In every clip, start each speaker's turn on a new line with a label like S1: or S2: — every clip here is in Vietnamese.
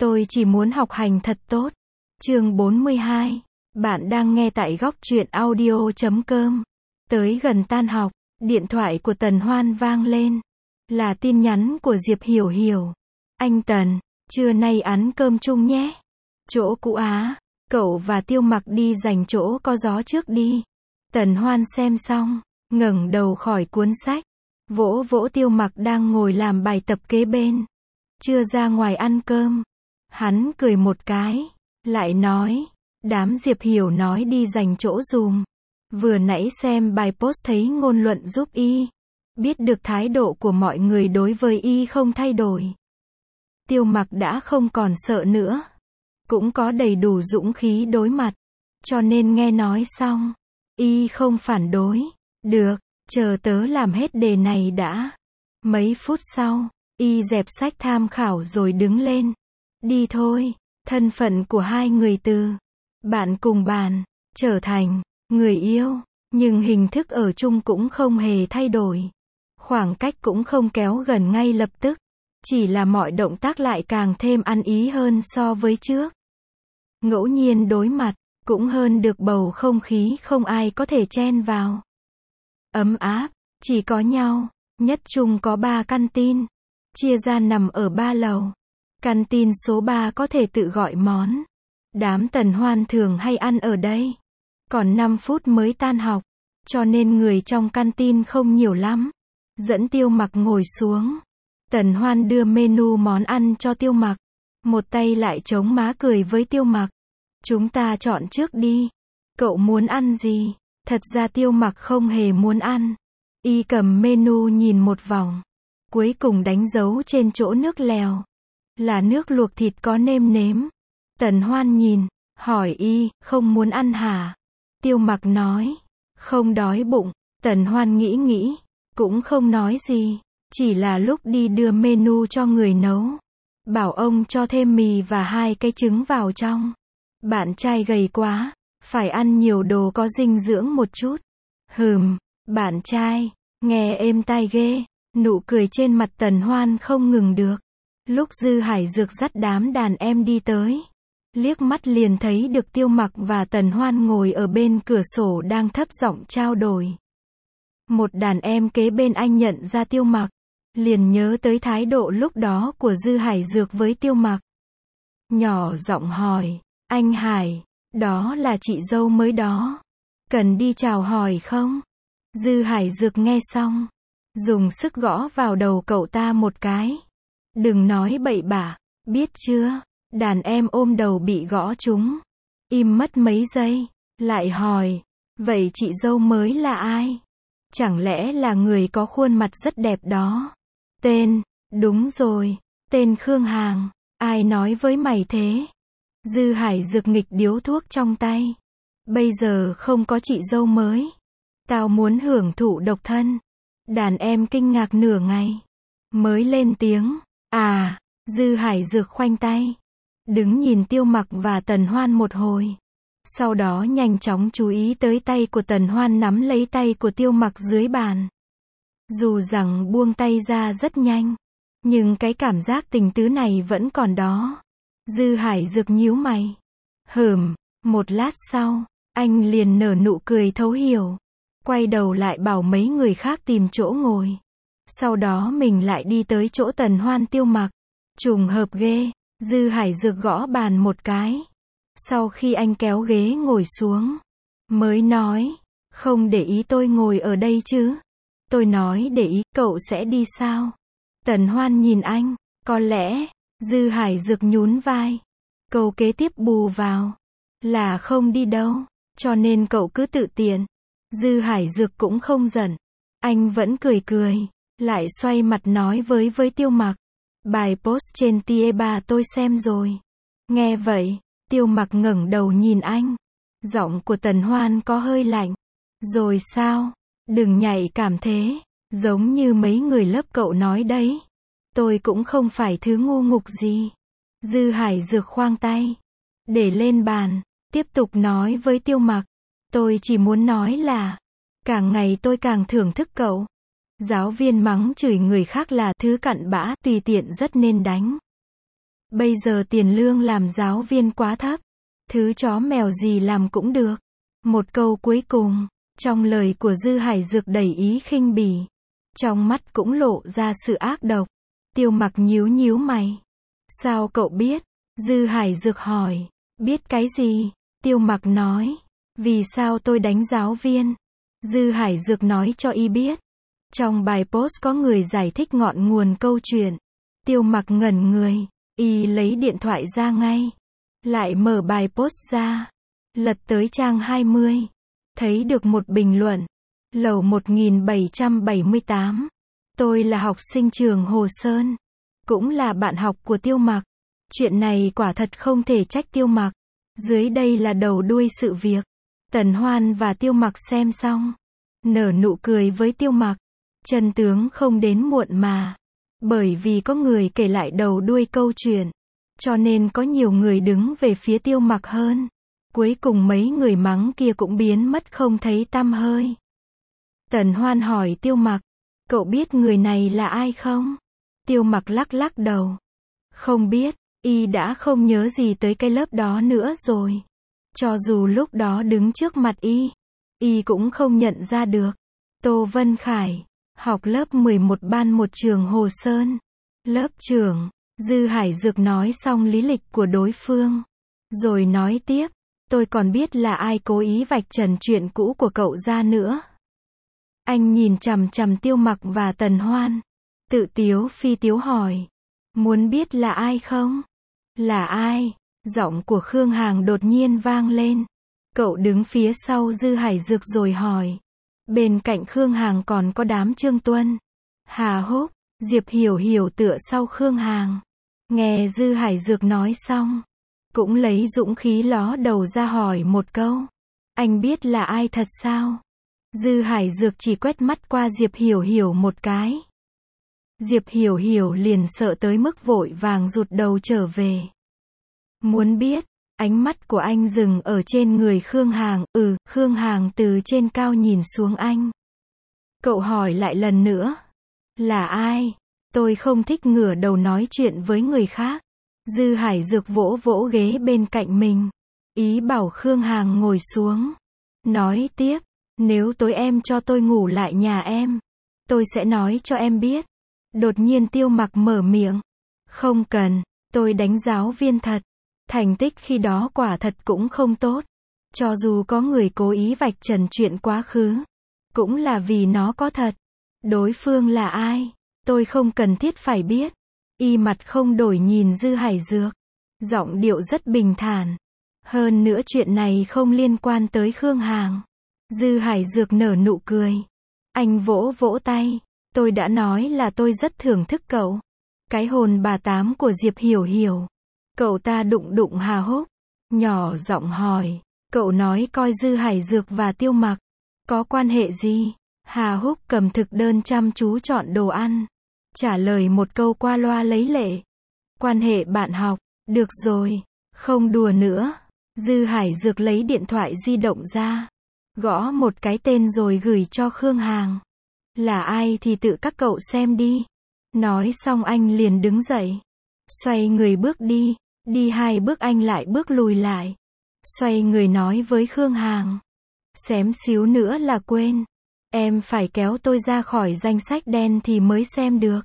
S1: Tôi chỉ muốn học hành thật tốt. Chương 42. Bạn đang nghe tại góc truyện audio.com. Tới gần tan học, điện thoại của Tần Hoan vang lên. Là tin nhắn của Diệp Hiểu Hiểu. Anh Tần, trưa nay ăn cơm chung nhé. Chỗ cũ Á, cậu và Tiêu Mặc đi dành chỗ có gió trước đi. Tần Hoan xem xong, ngẩng đầu khỏi cuốn sách, vỗ vỗ Tiêu Mặc đang ngồi làm bài tập kế bên. Chưa ra ngoài ăn cơm. Hắn cười một cái, lại nói, đám Diệp Hiểu nói đi dành chỗ dùm. Vừa nãy xem bài post thấy ngôn luận giúp y. Biết được thái độ của mọi người đối với y không thay đổi. Tiêu Mặc đã không còn sợ nữa. Cũng có đầy đủ dũng khí đối mặt. Cho nên nghe nói xong, y không phản đối. Được, chờ tớ làm hết đề này đã. Mấy phút sau, y dẹp sách tham khảo rồi đứng lên. Đi thôi, thân phận của hai người từ bạn cùng bàn, trở thành người yêu, nhưng hình thức ở chung cũng không hề thay đổi. Khoảng cách cũng không kéo gần ngay lập tức, chỉ là mọi động tác lại càng thêm ăn ý hơn so với trước. Ngẫu nhiên đối mặt, cũng hơn được bầu không khí không ai có thể chen vào. Ấm áp, chỉ có nhau, nhất chung có 3 căn tin, chia ra nằm ở 3 lầu. Căn tin số 3 có thể tự gọi món. Đám Tần Hoan thường hay ăn ở đây. Còn 5 phút mới tan học, cho nên người trong căn tin không nhiều lắm. Dẫn Tiêu Mặc ngồi xuống. Tần Hoan đưa menu món ăn cho Tiêu Mặc. Một tay lại chống má cười với Tiêu Mặc. Chúng ta chọn trước đi. Cậu muốn ăn gì? Thật ra Tiêu Mặc không hề muốn ăn. Y cầm menu nhìn một vòng. Cuối cùng đánh dấu trên chỗ nước lèo. Là nước luộc thịt có nêm nếm. Tần Hoan nhìn, hỏi y, không muốn ăn hả? Tiêu Mặc nói, không đói bụng. Tần Hoan nghĩ, cũng không nói gì. Chỉ là lúc đi đưa menu cho người nấu. Bảo ông cho thêm mì và 2 cái trứng vào trong. Bạn trai gầy quá, phải ăn nhiều đồ có dinh dưỡng một chút. Bạn trai, nghe êm tai ghê. Nụ cười trên mặt Tần Hoan không ngừng được. Lúc Dư Hải Dược dắt đám đàn em đi tới, liếc mắt liền thấy được Tiêu Mặc và Tần Hoan ngồi ở bên cửa sổ đang thấp giọng trao đổi. Một đàn em kế bên anh nhận ra Tiêu Mặc, liền nhớ tới thái độ lúc đó của Dư Hải Dược với Tiêu Mặc. Nhỏ giọng hỏi, anh Hải, đó là chị dâu mới đó. Cần đi chào hỏi không? Dư Hải Dược nghe xong, dùng sức gõ vào đầu cậu ta một cái. Đừng nói bậy bạ, biết chưa? Đàn em ôm đầu bị gõ trúng. Im mất mấy giây, lại hỏi, vậy chị dâu mới là ai? Chẳng lẽ là người có khuôn mặt rất đẹp đó? Tên, đúng rồi, tên Khương Hàng. Ai nói với mày thế? Dư Hải Dược nghịch điếu thuốc trong tay. Bây giờ không có chị dâu mới. Tao muốn hưởng thụ độc thân. Đàn em kinh ngạc nửa ngày, mới lên tiếng. À, Dư Hải Dược khoanh tay. Đứng nhìn Tiêu Mặc và Tần Hoan một hồi. Sau đó nhanh chóng chú ý tới tay của Tần Hoan nắm lấy tay của Tiêu Mặc dưới bàn. Dù rằng buông tay ra rất nhanh, nhưng cái cảm giác tình tứ này vẫn còn đó. Dư Hải Dược nhíu mày. Một lát sau, anh liền nở nụ cười thấu hiểu. Quay đầu lại bảo mấy người khác tìm chỗ ngồi. Sau đó mình lại đi tới chỗ Tần Hoan Tiêu Mặc. Trùng hợp ghê, Dư Hải Dược gõ bàn một cái. Sau khi anh kéo ghế ngồi xuống, mới nói, không để ý tôi ngồi ở đây chứ? Tôi nói để ý, cậu sẽ đi sao? Tần Hoan nhìn anh, có lẽ. Dư Hải Dược nhún vai. Câu kế tiếp bù vào, là không đi đâu, cho nên cậu cứ tự tiện. Dư Hải Dược cũng không giận. Anh vẫn cười, lại xoay mặt nói với Tiêu Mặc. Bài post trên Tie3 tôi xem rồi. Nghe vậy, Tiêu Mặc ngẩng đầu nhìn anh. Giọng của Tần Hoan có hơi lạnh. Rồi sao? Đừng nhạy cảm thế. Giống như mấy người lớp cậu nói đấy. Tôi cũng không phải thứ ngu ngục gì. Dư Hải Dược khoang tay, để lên bàn, tiếp tục nói với Tiêu Mặc. Tôi chỉ muốn nói là, càng ngày tôi càng thưởng thức cậu. Giáo viên mắng chửi người khác là thứ cặn bã, tùy tiện rất nên đánh. Bây giờ tiền lương làm giáo viên quá thấp. Thứ chó mèo gì làm cũng được. Một câu cuối cùng, trong lời của Dư Hải Dược đầy ý khinh bỉ. Trong mắt cũng lộ ra sự ác độc. Tiêu Mặc nhíu nhíu mày. Sao cậu biết? Dư Hải Dược hỏi. Biết cái gì? Tiêu Mặc nói. Vì sao tôi đánh giáo viên? Dư Hải Dược nói cho y biết. Trong bài post có người giải thích ngọn nguồn câu chuyện. Tiêu Mặc ngẩn người. Y lấy điện thoại ra ngay. Lại mở bài post ra. Lật tới trang 20. Thấy được một bình luận. Lầu 1778. Tôi là học sinh trường Hồ Sơn. Cũng là bạn học của Tiêu Mặc. Chuyện này quả thật không thể trách Tiêu Mặc. Dưới đây là đầu đuôi sự việc. Tần Hoan và Tiêu Mặc xem xong. Nở nụ cười với Tiêu Mặc. Chân tướng không đến muộn mà. Bởi vì có người kể lại đầu đuôi câu chuyện. Cho nên có nhiều người đứng về phía Tiêu Mặc hơn. Cuối cùng mấy người mắng kia cũng biến mất không thấy tăm hơi. Tần Hoan hỏi Tiêu Mặc. Cậu biết người này là ai không? Tiêu Mặc lắc lắc đầu. Không biết, y đã không nhớ gì tới cái lớp đó nữa rồi. Cho dù lúc đó đứng trước mặt y cũng không nhận ra được. Tô Vân Khải, học lớp 11 ban 1 trường Hồ Sơn. Lớp trưởng, Dư Hải Dược nói xong lý lịch của đối phương. Rồi nói tiếp, tôi còn biết là ai cố ý vạch trần chuyện cũ của cậu ra nữa. Anh nhìn chằm chằm Tiêu Mặc và Tần Hoan. Tự tiếu phi tiếu hỏi. Muốn biết là ai không? Là ai? Giọng của Khương Hằng đột nhiên vang lên. Cậu đứng phía sau Dư Hải Dược rồi hỏi. Bên cạnh Khương Hằng còn có đám Trương Tuân, Hà Húc, Diệp Hiểu Hiểu tựa sau Khương Hằng. Nghe Dư Hải Dược nói xong, cũng lấy dũng khí ló đầu ra hỏi một câu. Anh biết là ai thật sao? Dư Hải Dược chỉ quét mắt qua Diệp Hiểu Hiểu một cái. Diệp Hiểu Hiểu liền sợ tới mức vội vàng rụt đầu trở về. Muốn biết, ánh mắt của anh dừng ở trên người Khương Hằng. Khương Hằng từ trên cao nhìn xuống anh. Cậu hỏi lại lần nữa. Là ai? Tôi không thích ngửa đầu nói chuyện với người khác. Dư Hải Dược vỗ vỗ ghế bên cạnh mình. Ý bảo Khương Hằng ngồi xuống. Nói tiếp, nếu tối em cho tôi ngủ lại nhà em, tôi sẽ nói cho em biết. Đột nhiên Tiêu Mặc mở miệng. Không cần, tôi đánh giáo viên thật. Thành tích khi đó quả thật cũng không tốt. Cho dù có người cố ý vạch trần chuyện quá khứ, cũng là vì nó có thật. Đối phương là ai? Tôi không cần thiết phải biết. Y mặt không đổi nhìn Dư Hải Dược. Giọng điệu rất bình thản. Hơn nữa chuyện này không liên quan tới Khương Hằng. Dư Hải Dược nở nụ cười. Anh vỗ vỗ tay. Tôi đã nói là tôi rất thưởng thức cậu. Cái hồn bà tám của Diệp Hiểu Hiểu. Cậu ta đụng đụng Hà Húc. Nhỏ giọng hỏi. Cậu nói coi Dư Hải Dược và Tiêu Mặc có quan hệ gì? Hà Húc cầm thực đơn chăm chú chọn đồ ăn. Trả lời một câu qua loa lấy lệ. Quan hệ bạn học. Được rồi. Không đùa nữa. Dư Hải Dược lấy điện thoại di động ra. Gõ một cái tên rồi gửi cho Khương Hằng. Là ai thì tự các cậu xem đi. Nói xong anh liền đứng dậy. Xoay người bước đi. Đi 2 bước anh lại bước lùi lại. Xoay người nói với Khương Hằng. Xém xíu nữa là quên. Em phải kéo tôi ra khỏi danh sách đen thì mới xem được.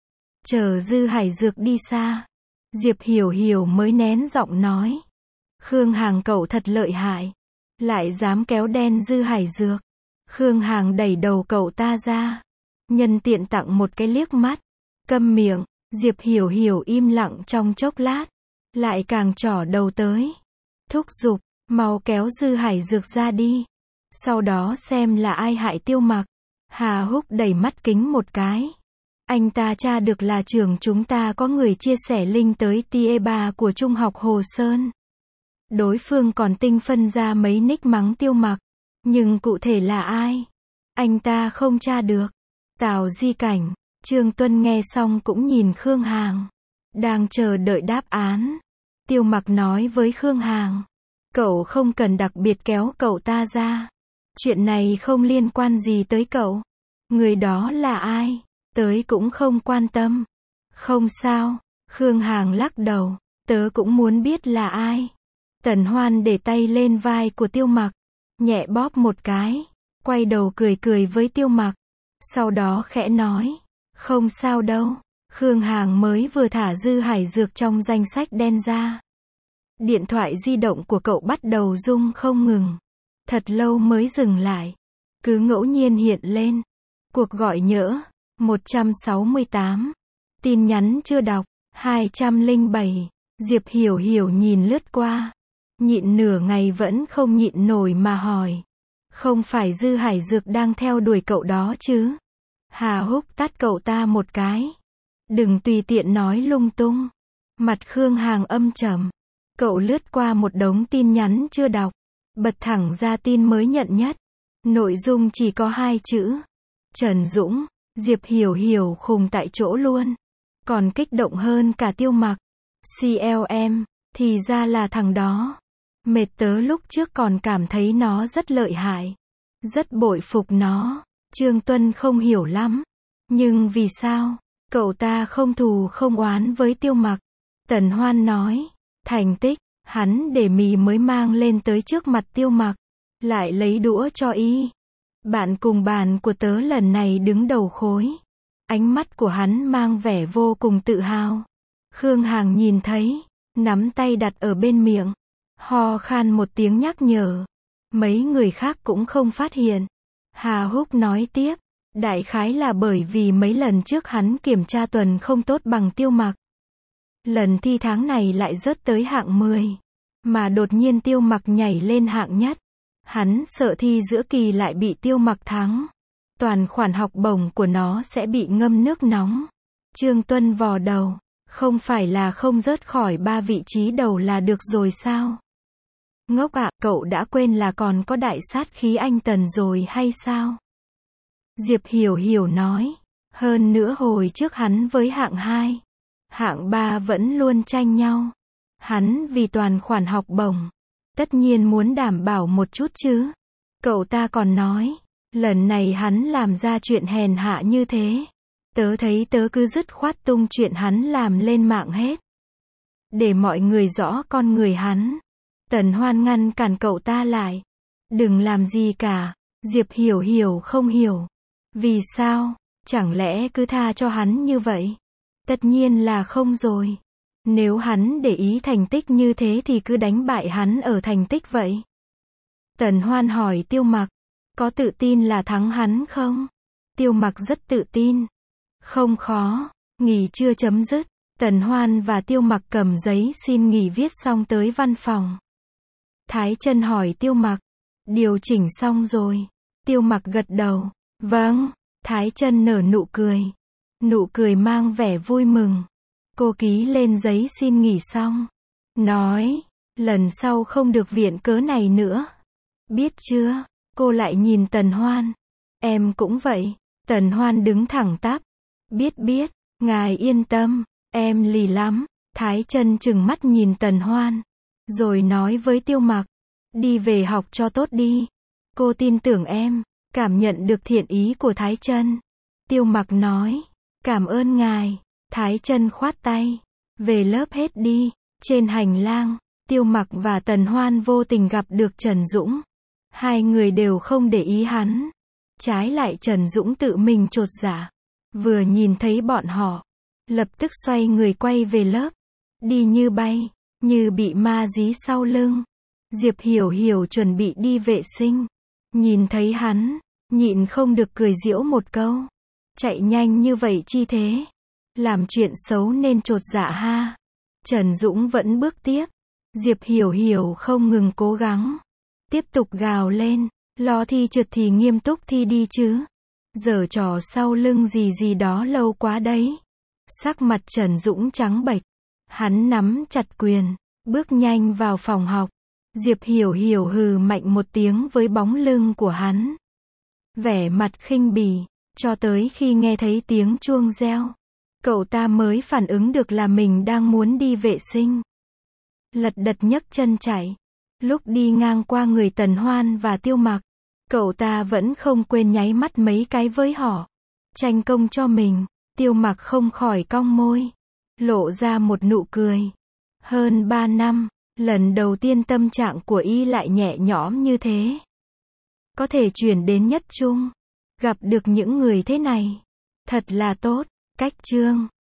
S1: Chờ Dư Hải Dược đi xa. Diệp Hiểu Hiểu mới nén giọng nói. Khương Hằng cậu thật lợi hại. Lại dám kéo đen Dư Hải Dược. Khương Hằng đẩy đầu cậu ta ra. Nhân tiện tặng một cái liếc mắt. Câm miệng. Diệp Hiểu Hiểu im lặng trong chốc lát. Lại càng trỏ đầu tới. Thúc giục, mau kéo Dư Hải Dược ra đi. Sau đó xem là ai hại Tiêu Mặc. Hà Húc đẩy mắt kính một cái. Anh ta tra được là trường chúng ta có người chia sẻ link tới TE3 của Trung học Hồ Sơn. Đối phương còn tinh phân ra mấy nick mắng Tiêu Mặc. Nhưng cụ thể là ai? Anh ta không tra được. Tào Di Cảnh, Trương Tuân nghe xong cũng nhìn Khương Hằng. Đang chờ đợi đáp án. Tiêu Mặc nói với Khương Hằng. Cậu không cần đặc biệt kéo cậu ta ra. Chuyện này không liên quan gì tới cậu. Người đó là ai? Tới cũng không quan tâm. Không sao. Khương Hằng lắc đầu, tớ cũng muốn biết là ai. Tần Hoan để tay lên vai của Tiêu Mặc, nhẹ bóp một cái, quay đầu cười cười với Tiêu Mặc. Sau đó khẽ nói, không sao đâu. Khương Hằng mới vừa thả Dư Hải Dược trong danh sách đen ra. Điện thoại di động của cậu bắt đầu rung không ngừng. Thật lâu mới dừng lại. Cứ ngẫu nhiên hiện lên. Cuộc gọi nhỡ. 168. Tin nhắn chưa đọc. 207. Diệp Hiểu Hiểu nhìn lướt qua. Nhịn nửa ngày vẫn không nhịn nổi mà hỏi. Không phải Dư Hải Dược đang theo đuổi cậu đó chứ? Hà Húc tát cậu ta một cái. Đừng tùy tiện nói lung tung. Mặt Khương Hằng âm trầm. Cậu lướt qua một đống tin nhắn chưa đọc. Bật thẳng ra tin mới nhận nhất. Nội dung chỉ có 2 chữ. Trần Dũng. Diệp Hiểu Hiểu khùng tại chỗ luôn. Còn kích động hơn cả Tiêu Mặc. CLM. Thì ra là thằng đó. Mệt tớ lúc trước còn cảm thấy nó rất lợi hại. Rất bội phục nó. Trương Tuân không hiểu lắm. Nhưng vì sao? Cậu ta không thù không oán với Tiêu Mặc. Tần Hoan nói. Thành tích, hắn để mì mới mang lên tới trước mặt Tiêu Mặc. Lại lấy đũa cho y. Bạn cùng bàn của tớ lần này đứng đầu khối. Ánh mắt của hắn mang vẻ vô cùng tự hào. Khương Hằng nhìn thấy. Nắm tay đặt ở bên miệng. Ho khan một tiếng nhắc nhở. Mấy người khác cũng không phát hiện. Hà Húc nói tiếp. Đại khái là bởi vì mấy lần trước hắn kiểm tra tuần không tốt bằng Tiêu Mặc. Lần thi tháng này lại rớt tới hạng 10. Mà đột nhiên Tiêu Mặc nhảy lên hạng nhất. Hắn sợ thi giữa kỳ lại bị Tiêu Mặc thắng. Toàn khoản học bổng của nó sẽ bị ngâm nước nóng. Trương Tuân vò đầu. Không phải là không rớt khỏi 3 vị trí đầu là được rồi sao? Ngốc ạ, cậu đã quên là còn có đại sát khí anh Tần rồi hay sao? Diệp Hiểu Hiểu nói. Hơn nữa hồi trước hắn với hạng 2. Hạng 3 vẫn luôn tranh nhau. Hắn vì toàn khoản học bổng. Tất nhiên muốn đảm bảo một chút chứ. Cậu ta còn nói. Lần này hắn làm ra chuyện hèn hạ như thế. Tớ thấy tớ cứ dứt khoát tung chuyện hắn làm lên mạng hết. Để mọi người rõ con người hắn. Tần Hoan ngăn cản cậu ta lại. Đừng làm gì cả. Diệp Hiểu Hiểu không hiểu. Vì sao? Chẳng lẽ cứ tha cho hắn như vậy? Tất nhiên là không rồi. Nếu hắn để ý thành tích như thế thì cứ đánh bại hắn ở thành tích vậy. Tần Hoan hỏi Tiêu Mặc. Có tự tin là thắng hắn không? Tiêu Mặc rất tự tin. Không khó. Nghỉ trưa chấm dứt. Tần Hoan và Tiêu Mặc cầm giấy xin nghỉ viết xong tới văn phòng. Thái Chân hỏi Tiêu Mặc. Điều chỉnh xong rồi. Tiêu Mặc gật đầu. Vâng. Thái Chân nở nụ cười. Nụ cười mang vẻ vui mừng. Cô ký lên giấy xin nghỉ xong. Nói. Lần sau không được viện cớ này nữa. Biết chưa? Cô lại nhìn Tần Hoan. Em cũng vậy. Tần Hoan đứng thẳng tắp. Biết. Ngài yên tâm. Em lì lắm. Thái Chân trừng mắt nhìn Tần Hoan. Rồi nói với Tiêu Mặc. Đi về học cho tốt đi. Cô tin tưởng em. Cảm nhận được thiện ý của Thái Chân. Tiêu Mặc nói. Cảm ơn ngài. Thái Chân khoát tay. Về lớp hết đi. Trên hành lang, Tiêu Mặc và Tần Hoan vô tình gặp được Trần Dũng. Hai người đều không để ý hắn. Trái lại Trần Dũng tự mình chột dạ. Vừa nhìn thấy bọn họ, lập tức xoay người quay về lớp. Đi như bay, như bị ma dí sau lưng. Diệp Hiểu Hiểu chuẩn bị đi vệ sinh. Nhìn thấy hắn, nhịn không được cười giễu một câu. Chạy nhanh như vậy chi thế? Làm chuyện xấu nên chột dạ ha. Trần Dũng vẫn bước tiếp. Diệp Hiểu Hiểu không ngừng cố gắng. Tiếp tục gào lên. Lo thi trượt thì nghiêm túc thi đi chứ. Giở trò sau lưng gì đó lâu quá đấy. Sắc mặt Trần Dũng trắng bệch. Hắn nắm chặt quyền. Bước nhanh vào phòng học. Diệp Hiểu Hiểu hừ mạnh một tiếng với bóng lưng của hắn. Vẻ mặt khinh bỉ. Cho tới khi nghe thấy tiếng chuông reo. Cậu ta mới phản ứng được là mình đang muốn đi vệ sinh. Lật đật nhấc chân chạy. Lúc đi ngang qua người Tần Hoan và Tiêu Mặc, cậu ta vẫn không quên nháy mắt mấy cái với họ. Tranh công cho mình. Tiêu Mặc không khỏi cong môi. lộ ra một nụ cười. Hơn 3 năm, lần đầu tiên tâm trạng của y lại nhẹ nhõm như thế. Có thể chuyển đến nhất trung. Gặp được những người thế này. Thật là tốt. Cách chương